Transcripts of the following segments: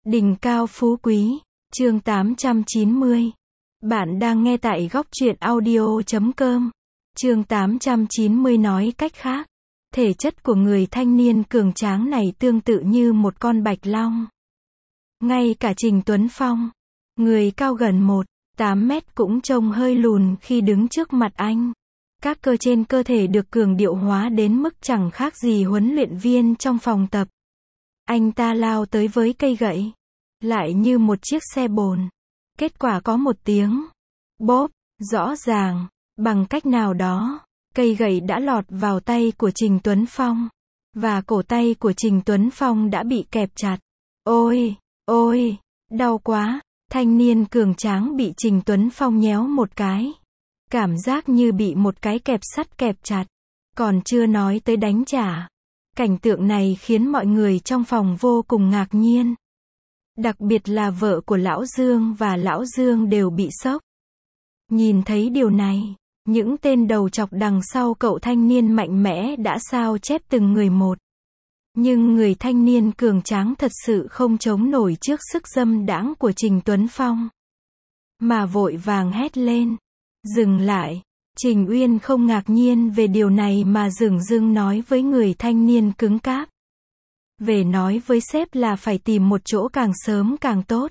Đỉnh cao phú quý, chương 890. Bạn đang nghe tại góc truyện audio.com. Chương 890 nói cách khác. Thể chất của người thanh niên cường tráng này tương tự như một con bạch long. Ngay cả Trình Tuấn Phong, người cao gần 1,8 mét cũng trông hơi lùn khi đứng trước mặt anh. Các cơ trên cơ thể được cường điệu hóa đến mức chẳng khác gì huấn luyện viên trong phòng tập. Anh ta lao tới với cây gậy, lại như một chiếc xe bồn. Kết quả có một tiếng bốp, rõ ràng, bằng cách nào đó, cây gậy đã lọt vào tay của Trình Tuấn Phong, và cổ tay của Trình Tuấn Phong đã bị kẹp chặt. Ôi, ôi, đau quá, thanh niên cường tráng bị Trình Tuấn Phong nhéo một cái. Cảm giác như bị một cái kẹp sắt kẹp chặt, còn chưa nói tới đánh trả. Cảnh tượng này khiến mọi người trong phòng vô cùng ngạc nhiên. Đặc biệt là vợ của Lão Dương và Lão Dương đều bị sốc. Nhìn thấy điều này, những tên đầu chọc đằng sau cậu thanh niên mạnh mẽ đã sao chép từng người một. Nhưng người thanh niên cường tráng thật sự không chống nổi trước sức dâm đãng của Trình Tuấn Phong, mà vội vàng hét lên. Dừng lại. Trình Uyên không ngạc nhiên về điều này mà dửng dưng nói với người thanh niên cứng cáp. Về nói với sếp là phải tìm một chỗ càng sớm càng tốt.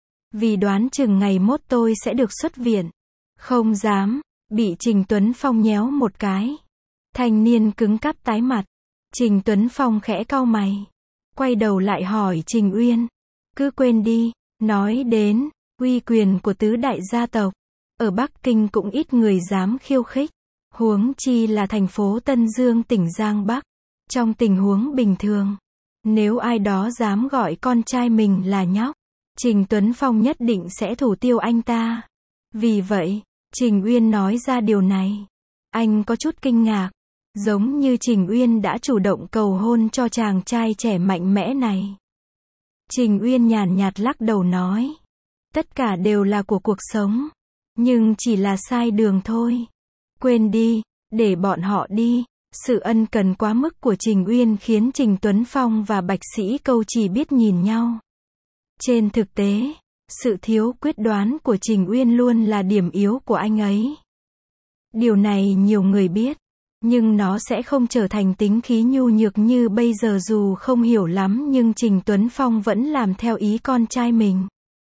Vì đoán chừng ngày mốt tôi sẽ được xuất viện. Không dám, bị Trình Tuấn Phong nhéo một cái. Thanh niên cứng cáp tái mặt. Trình Tuấn Phong khẽ cau mày. Quay đầu lại hỏi Trình Uyên. Cứ quên đi, nói đến uy quyền của tứ đại gia tộc. Ở Bắc Kinh cũng ít người dám khiêu khích. Huống chi là thành phố Tân Dương tỉnh Giang Bắc. Trong tình huống bình thường, nếu ai đó dám gọi con trai mình là nhóc, Trình Tuấn Phong nhất định sẽ thủ tiêu anh ta. Vì vậy, Trình Uyên nói ra điều này. Anh có chút kinh ngạc. Giống như Trình Uyên đã chủ động cầu hôn cho chàng trai trẻ mạnh mẽ này. Trình Uyên nhàn nhạt lắc đầu nói. Tất cả đều là của cuộc sống. Nhưng chỉ là sai đường thôi. Quên đi, để bọn họ đi. Sự ân cần quá mức của Trình Uyên khiến Trình Tuấn Phong và Bạch Sĩ Câu chỉ biết nhìn nhau. Trên thực tế, sự thiếu quyết đoán của Trình Uyên luôn là điểm yếu của anh ấy. Điều này nhiều người biết, nhưng nó sẽ không trở thành tính khí nhu nhược như bây giờ. Dù không hiểu lắm nhưng Trình Tuấn Phong vẫn làm theo ý con trai mình.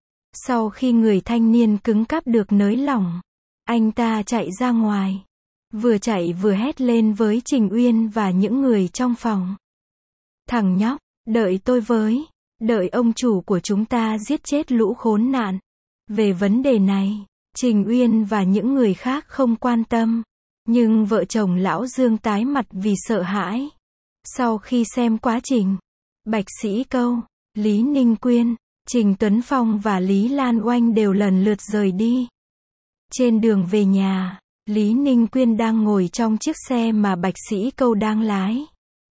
Sau khi người thanh niên cứng cáp được nới lỏng, anh ta chạy ra ngoài. Vừa chạy vừa hét lên với Trình Uyên và những người trong phòng. Thằng nhóc, đợi tôi với. Đợi ông chủ của chúng ta giết chết lũ khốn nạn. Về vấn đề này, Trình Uyên và những người khác không quan tâm. Nhưng vợ chồng Lão Dương tái mặt vì sợ hãi. Sau khi xem quá trình, Bạch Sĩ Câu, Lý Ninh Quyên, Trình Tuấn Phong và Lý Lan Oanh đều lần lượt rời đi. Trên đường về nhà, Lý Ninh Quyên đang ngồi trong chiếc xe mà Bạch Sĩ Câu đang lái.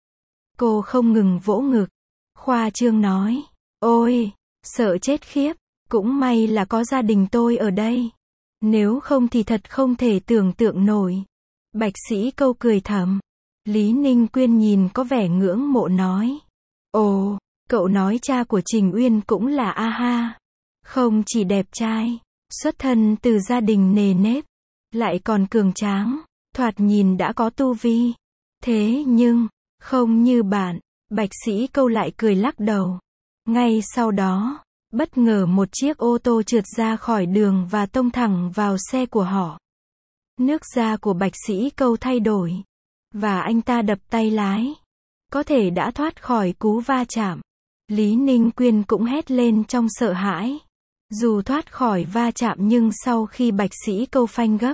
Cô không ngừng vỗ ngực, khoa trương nói. Ôi, sợ chết khiếp, cũng may là có gia đình tôi ở đây. Nếu không thì thật không thể tưởng tượng nổi. Bạch Sĩ Câu cười thầm. Lý Ninh Quyên nhìn có vẻ ngưỡng mộ nói. Ồ, cậu nói cha của Trình Uyên cũng là a ha. Không chỉ đẹp trai, xuất thân từ gia đình nề nếp, lại còn cường tráng, thoạt nhìn đã có tu vi. Thế nhưng, không như bạn. Bạch Sĩ Câu lại cười lắc đầu. Ngay sau đó, bất ngờ một chiếc ô tô trượt ra khỏi đường và tông thẳng vào xe của họ. Nước da của Bạch Sĩ Câu thay đổi, và anh ta đập tay lái. Có thể đã thoát khỏi cú va chạm. Lý Ninh Quyên cũng hét lên trong sợ hãi. Dù thoát khỏi va chạm nhưng sau khi Bạch Sĩ Câu phanh gấp,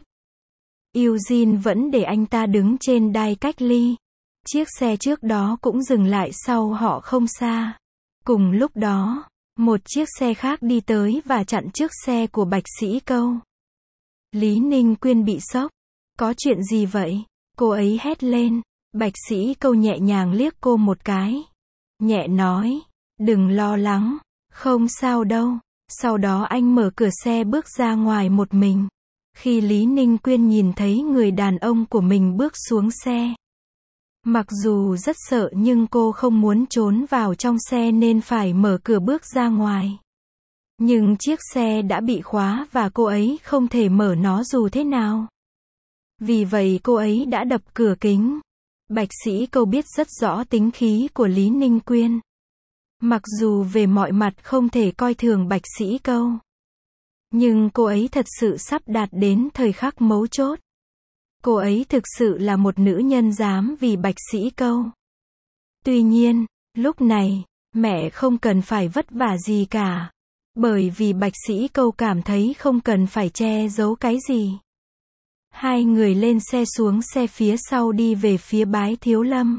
Eugene vẫn để anh ta đứng trên đai cách ly. Chiếc xe trước đó cũng dừng lại sau họ không xa. Cùng lúc đó, một chiếc xe khác đi tới và chặn trước xe của Bạch Sĩ Câu. Lý Ninh Quyên bị sốc. Có chuyện gì vậy? Cô ấy hét lên. Bạch Sĩ Câu nhẹ nhàng liếc cô một cái. Nhẹ nói. Đừng lo lắng. Không sao đâu. Sau đó anh mở cửa xe bước ra ngoài một mình. Khi Lý Ninh Quyên nhìn thấy người đàn ông của mình bước xuống xe, Mặc dù rất sợ nhưng cô không muốn trốn vào trong xe nên phải mở cửa bước ra ngoài. Nhưng chiếc xe đã bị khóa và cô ấy không thể mở nó dù thế nào. Vì vậy cô ấy đã đập cửa kính. Bạch Sĩ Câu biết rất rõ tính khí của Lý Ninh Quyên. Mặc dù về mọi mặt không thể coi thường Bạch Sĩ Câu, nhưng cô ấy thật sự sắp đạt đến thời khắc mấu chốt. Cô ấy thực sự là một nữ nhân dám vì Bạch Sĩ Câu. Tuy nhiên, lúc này, mẹ không cần phải vất vả gì cả. Bởi vì Bạch Sĩ Câu cảm thấy không cần phải che giấu cái gì. Hai người lên xe xuống xe phía sau đi về phía Bái Thiếu Lâm.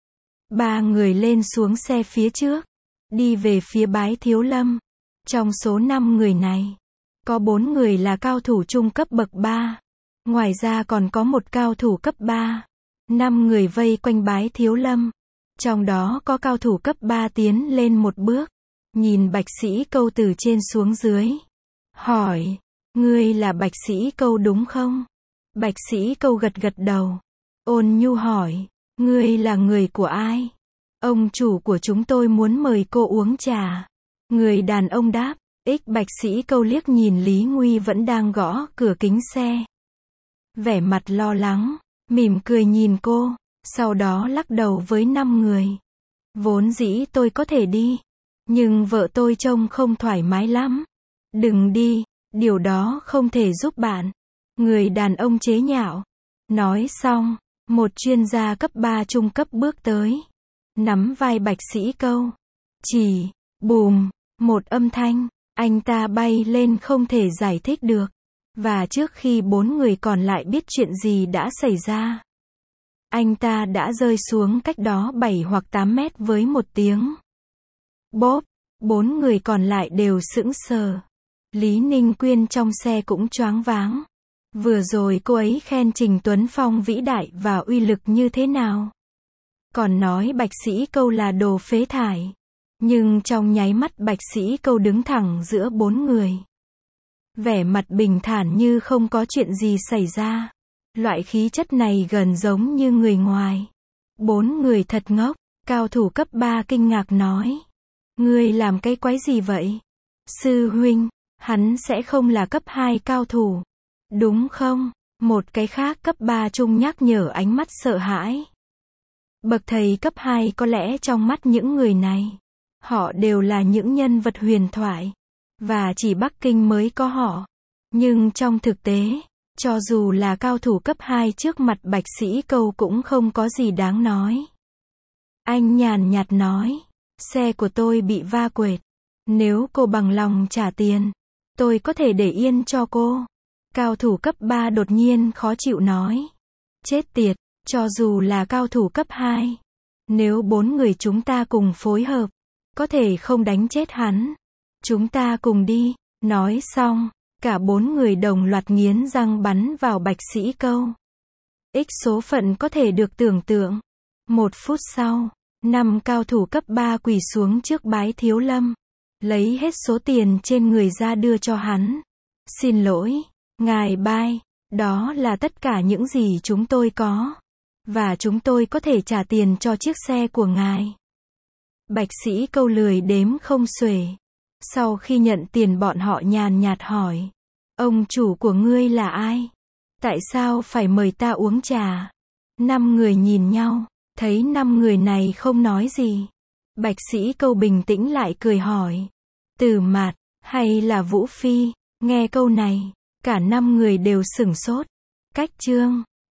Ba người lên xuống xe phía trước, đi về phía Bái Thiếu Lâm. Trong số 5 người này, có 4 người là cao thủ trung cấp bậc 3. Ngoài ra còn có một cao thủ cấp 3. 5 người vây quanh Bái Thiếu Lâm. Trong đó có cao thủ cấp 3 tiến lên một bước. Nhìn Bạch Sĩ Câu từ trên xuống dưới. Hỏi, ngươi là Bạch Sĩ Câu đúng không? Bạch Sĩ Câu gật gật đầu. Ôn nhu hỏi, ngươi là người của ai? Ông chủ của chúng tôi muốn mời cô uống trà. Người đàn ông đáp. Bạch Sĩ Câu liếc nhìn Lý Nguy vẫn đang gõ cửa kính xe. Vẻ mặt lo lắng, mỉm cười nhìn cô, sau đó lắc đầu với 5 người. Vốn dĩ tôi có thể đi, nhưng vợ tôi trông không thoải mái lắm. Đừng đi, điều đó không thể giúp bạn. Người đàn ông chế nhạo. Nói xong, một chuyên gia cấp 3 trung cấp bước tới, nắm vai Bạch Sĩ Câu. Chỉ, bùm, một âm thanh, anh ta bay lên không thể giải thích được. Và trước khi 4 người còn lại biết chuyện gì đã xảy ra, anh ta đã rơi xuống cách đó 7 hoặc 8 mét với một tiếng bốp. 4 người còn lại đều sững sờ. Lý Ninh Quyên trong xe cũng choáng váng. Vừa rồi cô ấy khen Trình Tuấn Phong vĩ đại và uy lực như thế nào. Còn nói Bạch Sĩ Câu là đồ phế thải. Nhưng trong nháy mắt Bạch Sĩ Câu đứng thẳng giữa 4 người. Vẻ mặt bình thản như không có chuyện gì xảy ra. Loại khí chất này gần giống như người ngoài. 4 người thật ngốc. Cao thủ cấp 3 kinh ngạc nói. Ngươi làm cái quái gì vậy? Sư huynh, hắn sẽ không là cấp 2 cao thủ. Đúng không? Một cái khác cấp 3 trung nhắc nhở ánh mắt sợ hãi. Bậc thầy cấp 2 có lẽ trong mắt những người này, họ đều là những nhân vật huyền thoại. Và chỉ Bắc Kinh mới có họ. Nhưng trong thực tế, cho dù là cao thủ cấp 2 trước mặt Bạch Sĩ Câu cũng không có gì đáng nói. Anh nhàn nhạt nói, xe của tôi bị va quệt. Nếu cô bằng lòng trả tiền, tôi có thể để yên cho cô. Cao thủ cấp 3 đột nhiên khó chịu nói. Chết tiệt, cho dù là cao thủ cấp 2. Nếu 4 người chúng ta cùng phối hợp, có thể không đánh chết hắn. Chúng ta cùng đi. Nói xong, cả 4 người đồng loạt nghiến răng bắn vào Bạch Sĩ Câu. Số phận có thể được tưởng tượng. 1 phút sau, 5 cao thủ cấp 3 quỳ xuống trước Bái Thiếu Lâm. Lấy hết số tiền trên người ra đưa cho hắn. Xin lỗi, ngài Bai, đó là tất cả những gì chúng tôi có. Và chúng tôi có thể trả tiền cho chiếc xe của ngài. Bạch Sĩ Câu lười đếm không xuể. Sau khi nhận tiền bọn họ nhàn nhạt hỏi. Ông chủ của ngươi là ai? Tại sao phải mời ta uống trà? 5 người nhìn nhau, thấy 5 người này không nói gì. Bạch Sĩ Câu bình tĩnh lại cười hỏi. Từ Mạt, hay là Vũ Phi? Nghe câu này, cả 5 người đều sửng sốt. Cách chương